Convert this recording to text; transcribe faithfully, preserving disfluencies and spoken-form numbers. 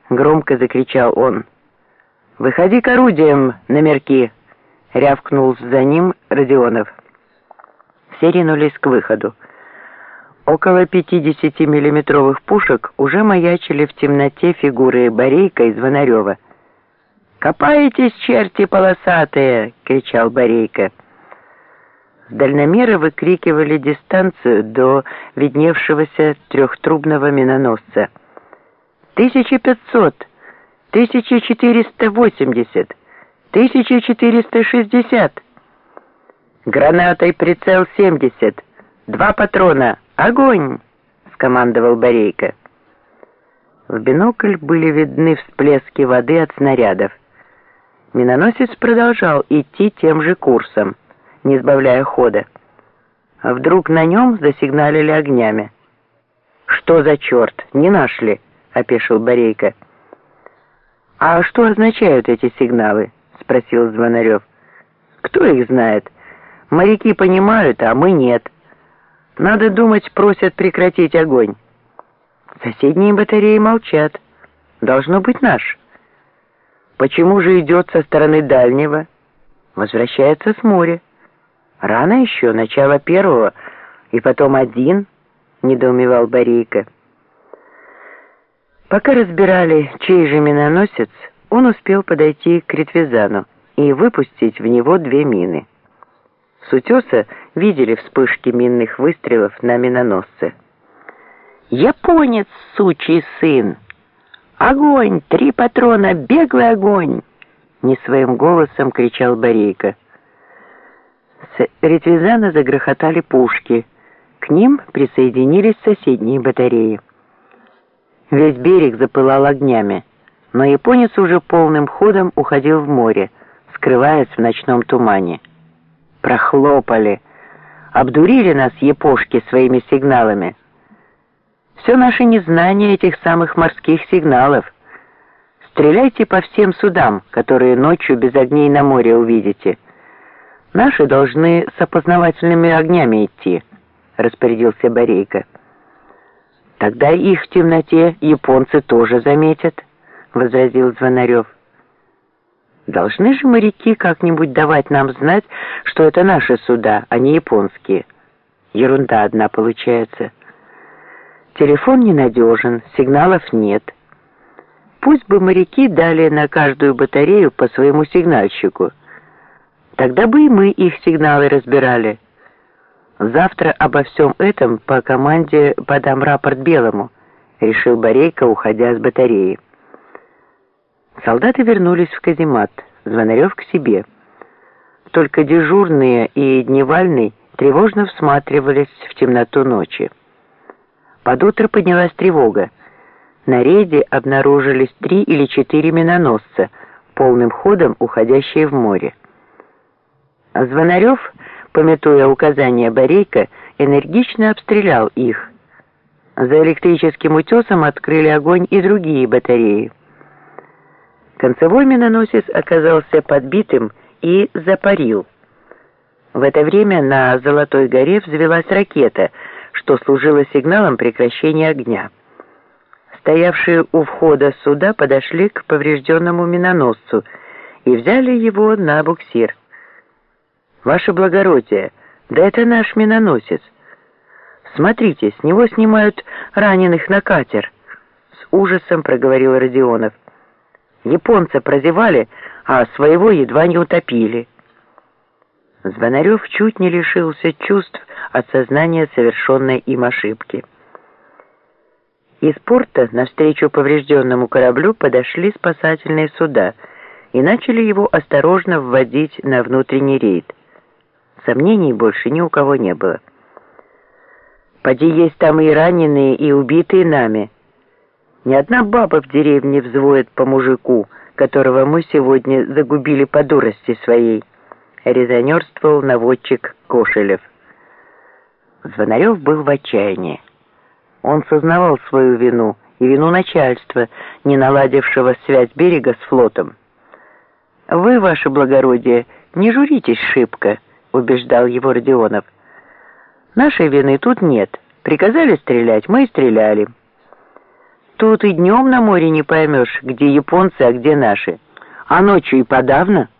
Громко закричал он. «Выходи к орудиям, номерки!» — рявкнул за ним Родионов. Все ринулись к выходу. Около пятидесятимиллиметровых пушек уже маячили в темноте фигуры Борейка и Звонарева. «Копаетесь, черти полосатые!» — кричал Борейка. С дальномера выкрикивали дистанцию до видневшегося трехтрубного миноносца. «Тысяча пятьсот! Тысяча четыреста восемьдесят! Тысяча четыреста шестьдесят!» «Гранатой прицел семьдесят! Два патрона! Огонь!» — скомандовал Борейка. В бинокль были видны всплески воды от снарядов. Миноносец продолжал идти тем же курсом, не сбавляя хода. А вдруг на нем засигналили огнями. «Что за черт? Не нашли?» — опешил Борейка. «А что означают эти сигналы?» — спросил Звонарев. «Кто их знает? Моряки понимают, а мы нет. Надо думать, просят прекратить огонь. Соседние батареи молчат. Должно быть наш. Почему же идет со стороны дальнего? Возвращается с моря. Рано еще, начало первого, и потом один», — недоумевал Борейка. Пока разбирали, чей же миноносец, он успел подойти к Ретвизану и выпустить в него две мины. С утеса видели вспышки минных выстрелов на миноносце. «Японец, сучий сын! Огонь! Три патрона! Беглый огонь!» Не своим голосом кричал Борейка. С Ретвизана загрохотали пушки. К ним присоединились соседние батареи. Весь берег запылал огнями, но японец уже полным ходом уходил в море, скрываясь в ночном тумане. Прохлопали, обдурили нас япошки своими сигналами. Все наше незнание этих самых морских сигналов. Стреляйте по всем судам, которые ночью без огней на море увидите. Наши должны с опознавательными огнями идти, распорядился Борейка. «Тогда их в темноте японцы тоже заметят», — возразил Звонарев. «Должны же моряки как-нибудь давать нам знать, что это наши суда, а не японские. Ерунда одна получается. Телефон ненадежен, сигналов нет. Пусть бы моряки дали на каждую батарею по своему сигнальщику. Тогда бы и мы их сигналы разбирали. Завтра обо всем этом по команде подам рапорт Белому», — решил Борейка, уходя с батареи. Солдаты вернулись в каземат, Звонарев к себе. Только дежурные и дневальный тревожно всматривались в темноту ночи. Под утро поднялась тревога. На рейде обнаружились три или четыре миноносца, полным ходом уходящие в море. Звонарев, памятуя указания Борейка, энергично обстрелял их. За электрическим утесом открыли огонь и другие батареи. Концевой миноносец оказался подбитым и запарил. В это время на Золотой горе взвелась ракета, что служило сигналом прекращения огня. Стоявшие у входа суда подошли к поврежденному миноносцу и взяли его на буксир. «Ваше благородие, да это наш миноносец. Смотрите, с него снимают раненых на катер», — с ужасом проговорил Родионов. «Японца прозевали, а своего едва не утопили». Звонарев чуть не лишился чувств от сознания совершенной им ошибки. Из порта навстречу поврежденному кораблю подошли спасательные суда и начали его осторожно вводить на внутренний рейд. Сомнений больше ни у кого не было. «Поди есть там и раненые, и убитые нами. Ни одна баба в деревне взвоет по мужику, которого мы сегодня загубили по дурости своей», — резонерствовал наводчик Кошелев. Звонарев был в отчаянии. Он сознавал свою вину и вину начальства, не наладившего связь берега с флотом. «Вы, ваше благородие, не журитесь шибко», — убеждал его Родионов. «Нашей вины тут нет. Приказали стрелять, мы и стреляли». Тут и днем на море не поймешь, где японцы, а где наши. А ночью и подавно.